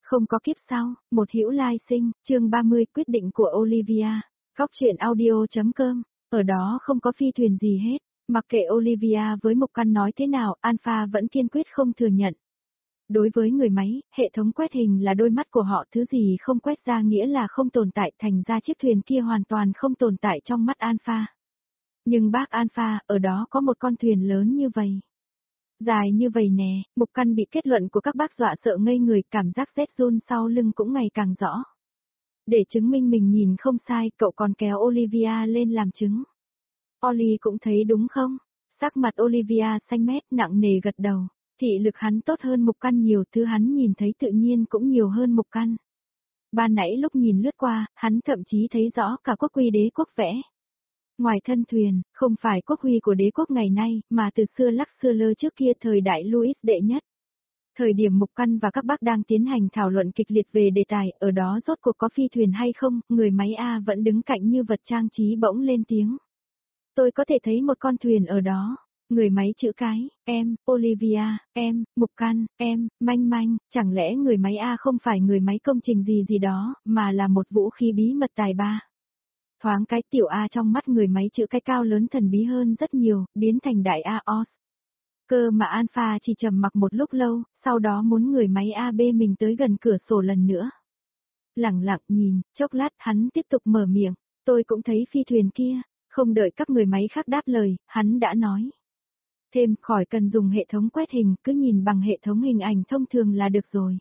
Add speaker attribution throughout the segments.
Speaker 1: Không có kiếp sau, một hữu lai sinh, chương 30 quyết định của Olivia. Góc truyện audio.com, ở đó không có phi thuyền gì hết, mặc kệ Olivia với Mục Căn nói thế nào, Alpha vẫn kiên quyết không thừa nhận. Đối với người máy, hệ thống quét hình là đôi mắt của họ, thứ gì không quét ra nghĩa là không tồn tại, thành ra chiếc thuyền kia hoàn toàn không tồn tại trong mắt Alpha. Nhưng bác Alpha, ở đó có một con thuyền lớn như vậy. Dài như vậy nè, Mục Căn bị kết luận của các bác dọa sợ ngây người, cảm giác rét run sau lưng cũng ngày càng rõ. Để chứng minh mình nhìn không sai, cậu còn kéo Olivia lên làm chứng. Ollie cũng thấy đúng không? Sắc mặt Olivia xanh mét nặng nề gật đầu. Thị lực hắn tốt hơn Mục Căn nhiều, thứ hắn nhìn thấy tự nhiên cũng nhiều hơn Mục Căn. Ban nãy lúc nhìn lướt qua, hắn thậm chí thấy rõ cả quốc quy đế quốc vẽ. Ngoài thân thuyền, không phải quốc huy của đế quốc ngày nay, mà từ xưa lắc xưa lơ trước kia thời đại Louis đệ nhất. Thời điểm Mục Căn và các bác đang tiến hành thảo luận kịch liệt về đề tài, ở đó rốt cuộc có phi thuyền hay không, người máy A vẫn đứng cạnh như vật trang trí bỗng lên tiếng. Tôi có thể thấy một con thuyền ở đó. Người máy chữ cái, em, Olivia, em, Mục Căn, em, Manh Manh, chẳng lẽ người máy A không phải người máy công trình gì gì đó, mà là một vũ khí bí mật tài ba. Thoáng cái tiểu A trong mắt người máy chữ cái cao lớn thần bí hơn rất nhiều, biến thành đại A-os. Cơ mà Alpha chỉ trầm mặc một lúc lâu, sau đó muốn người máy A bê mình tới gần cửa sổ lần nữa. Lặng lặng nhìn, chốc lát hắn tiếp tục mở miệng, tôi cũng thấy phi thuyền kia, không đợi các người máy khác đáp lời, hắn đã nói. Thêm, khỏi cần dùng hệ thống quét hình, cứ nhìn bằng hệ thống hình ảnh thông thường là được rồi.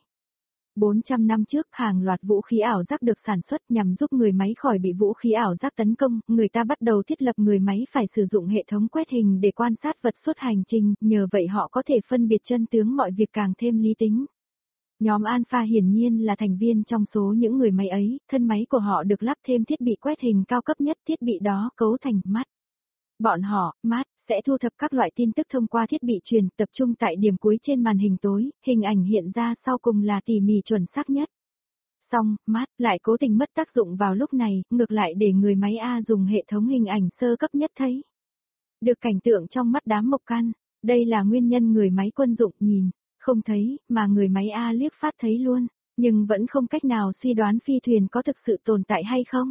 Speaker 1: 400 năm trước, hàng loạt vũ khí ảo giác được sản xuất nhằm giúp người máy khỏi bị vũ khí ảo giác tấn công, người ta bắt đầu thiết lập người máy phải sử dụng hệ thống quét hình để quan sát vật suốt hành trình, nhờ vậy họ có thể phân biệt chân tướng mọi việc càng thêm lý tính. Nhóm Alpha hiển nhiên là thành viên trong số những người máy ấy, thân máy của họ được lắp thêm thiết bị quét hình cao cấp nhất, thiết bị đó cấu thành mắt. Bọn họ, mắt, sẽ thu thập các loại tin tức thông qua thiết bị truyền, tập trung tại điểm cuối trên màn hình tối, hình ảnh hiện ra sau cùng là tỉ mỉ chuẩn xác nhất. Xong, mắt lại cố tình mất tác dụng vào lúc này, ngược lại để người máy A dùng hệ thống hình ảnh sơ cấp nhất thấy. Được cảnh tượng trong mắt đám Mộc Căn, đây là nguyên nhân người máy quân dụng nhìn, không thấy, mà người máy A liếc phát thấy luôn, nhưng vẫn không cách nào suy đoán phi thuyền có thực sự tồn tại hay không.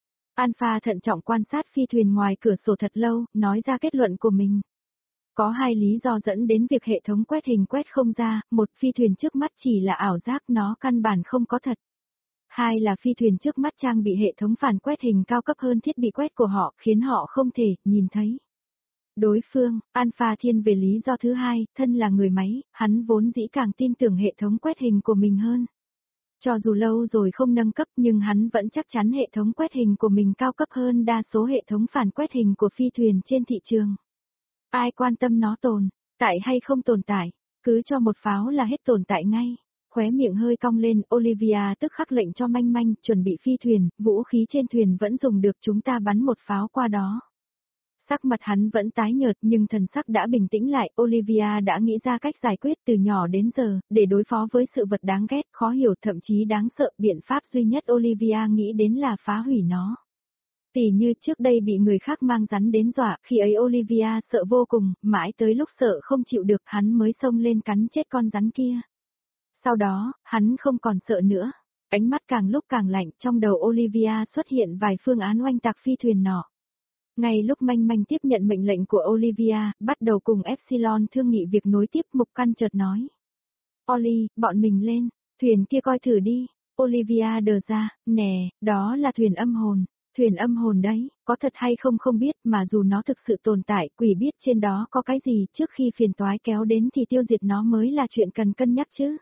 Speaker 1: Alpha thận trọng quan sát phi thuyền ngoài cửa sổ thật lâu, nói ra kết luận của mình. Có hai lý do dẫn đến việc hệ thống quét hình quét không ra, một phi thuyền trước mắt chỉ là ảo giác, nó căn bản không có thật. Hai là phi thuyền trước mắt trang bị hệ thống phản quét hình cao cấp hơn thiết bị quét của họ, khiến họ không thể nhìn thấy. Đối phương, Alpha thiên về lý do thứ hai, thân là người máy, hắn vốn dĩ càng tin tưởng hệ thống quét hình của mình hơn. Cho dù lâu rồi không nâng cấp nhưng hắn vẫn chắc chắn hệ thống quét hình của mình cao cấp hơn đa số hệ thống phản quét hình của phi thuyền trên thị trường. Ai quan tâm nó tồn tại hay không tồn tại, cứ cho một pháo là hết tồn tại ngay. Khóe miệng hơi cong lên, Olivia tức khắc lệnh cho Manh Manh chuẩn bị phi thuyền, vũ khí trên thuyền vẫn dùng được, chúng ta bắn một pháo qua đó. Sắc mặt hắn vẫn tái nhợt nhưng thần sắc đã bình tĩnh lại, Olivia đã nghĩ ra cách giải quyết từ nhỏ đến giờ, để đối phó với sự vật đáng ghét, khó hiểu thậm chí đáng sợ, biện pháp duy nhất Olivia nghĩ đến là phá hủy nó. Tỉ như trước đây bị người khác mang rắn đến dọa, khi ấy Olivia sợ vô cùng, mãi tới lúc sợ không chịu được hắn mới xông lên cắn chết con rắn kia. Sau đó, hắn không còn sợ nữa, ánh mắt càng lúc càng lạnh, trong đầu Olivia xuất hiện vài phương án oanh tạc phi thuyền nọ. Ngay lúc Manh Manh tiếp nhận mệnh lệnh của Olivia, bắt đầu cùng Epsilon thương nghị việc nối tiếp, Mục Căn chợt nói. Ollie, bọn mình lên, thuyền kia coi thử đi. Olivia đờ ra, nè, đó là thuyền âm hồn. Thuyền âm hồn đấy, có thật hay không không biết, mà dù nó thực sự tồn tại, quỷ biết trên đó có cái gì, trước khi phiền toái kéo đến thì tiêu diệt nó mới là chuyện cần cân nhắc chứ.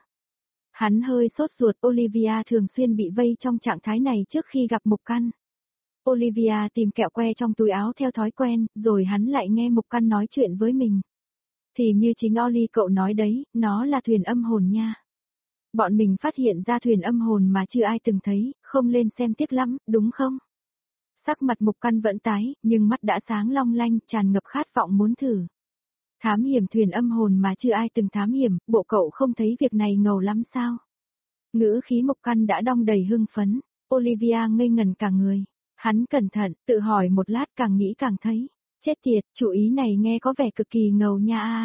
Speaker 1: Hắn hơi sốt ruột, Olivia thường xuyên bị vây trong trạng thái này trước khi gặp Mục Căn. Olivia tìm kẹo que trong túi áo theo thói quen, rồi hắn lại nghe Mục Căn nói chuyện với mình. Thì như chính Ollie cậu nói đấy, nó là thuyền âm hồn nha. Bọn mình phát hiện ra thuyền âm hồn mà chưa ai từng thấy, không lên xem tiếc lắm, đúng không? Sắc mặt Mục Căn vẫn tái, nhưng mắt đã sáng long lanh, tràn ngập khát vọng muốn thử. Thám hiểm thuyền âm hồn mà chưa ai từng thám hiểm, bộ cậu không thấy việc này ngầu lắm sao? Ngữ khí Mục Căn đã đong đầy hưng phấn, Olivia ngây ngẩn cả người. Hắn cẩn thận, tự hỏi một lát càng nghĩ càng thấy. Chết tiệt, chủ ý này nghe có vẻ cực kỳ ngầu nha a.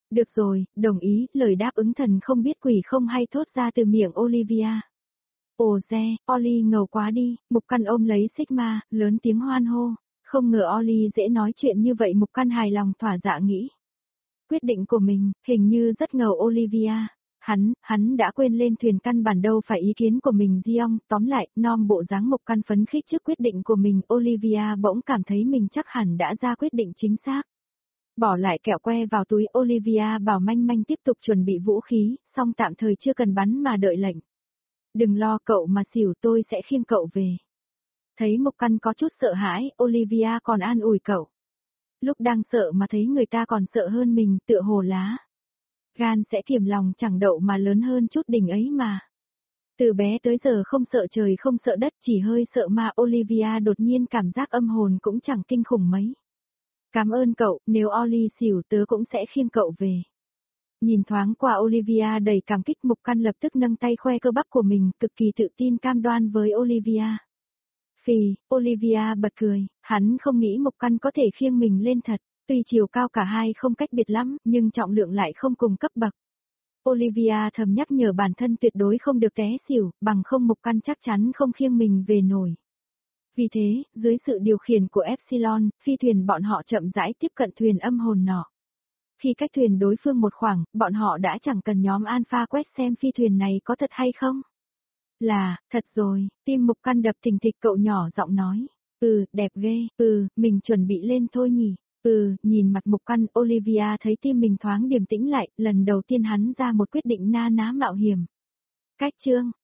Speaker 1: Được rồi, đồng ý, lời đáp ứng thần không biết quỷ không hay thốt ra từ miệng Olivia. Ồ re, Ollie ngầu quá đi, Mục Căn ôm lấy Sigma, lớn tiếng hoan hô. Không ngờ Ollie dễ nói chuyện như vậy, Mục Căn hài lòng thỏa dạ nghĩ. Quyết định của mình, hình như rất ngầu Olivia. Hắn đã quên lên thuyền, căn bản đâu phải ý kiến của mình Giong, tóm lại, Nom bộ dáng Mục Căn phấn khích trước quyết định của mình, Olivia bỗng cảm thấy mình chắc hẳn đã ra quyết định chính xác. Bỏ lại kẹo que vào túi, Olivia bảo Manh Manh tiếp tục chuẩn bị vũ khí, song tạm thời chưa cần bắn mà đợi lệnh. Đừng lo cậu mà xỉu, tôi sẽ khiêng cậu về. Thấy Mục Căn có chút sợ hãi, Olivia còn an ủi cậu. Lúc đang sợ mà thấy người ta còn sợ hơn mình, tựa hồ lá. Gan sẽ kiềm lòng chẳng đậu mà lớn hơn chút đỉnh ấy mà. Từ bé tới giờ không sợ trời không sợ đất, chỉ hơi sợ ma. Olivia đột nhiên cảm giác âm hồn cũng chẳng kinh khủng mấy. Cảm ơn cậu, nếu Ollie xỉu tớ cũng sẽ khiêng cậu về. Nhìn thoáng qua Olivia đầy cảm kích, Mục Căn lập tức nâng tay khoe cơ bắp của mình, cực kỳ tự tin cam đoan với Olivia. Phì, Olivia bật cười, hắn không nghĩ Mục Căn có thể khiêng mình lên thật, tuy chiều cao cả hai không cách biệt lắm, nhưng trọng lượng lại không cùng cấp bậc. Olivia thầm nhắc nhở bản thân tuyệt đối không được té xỉu, bằng không Mục Căn chắc chắn không khiêng mình về nổi. Vì thế, dưới sự điều khiển của Epsilon, phi thuyền bọn họ chậm rãi tiếp cận thuyền âm hồn nọ. Khi cách thuyền đối phương một khoảng, bọn họ đã chẳng cần nhóm Alpha quét xem phi thuyền này có thật hay không. Là, thật rồi, tim Mục Căn đập thình thịch, cậu nhỏ giọng nói. Đẹp ghê, mình chuẩn bị lên thôi nhỉ. Nhìn mặt Mục Căn, Olivia thấy tim mình thoáng điềm tĩnh lại, lần đầu tiên hắn ra một quyết định na ná mạo hiểm. Cách chương.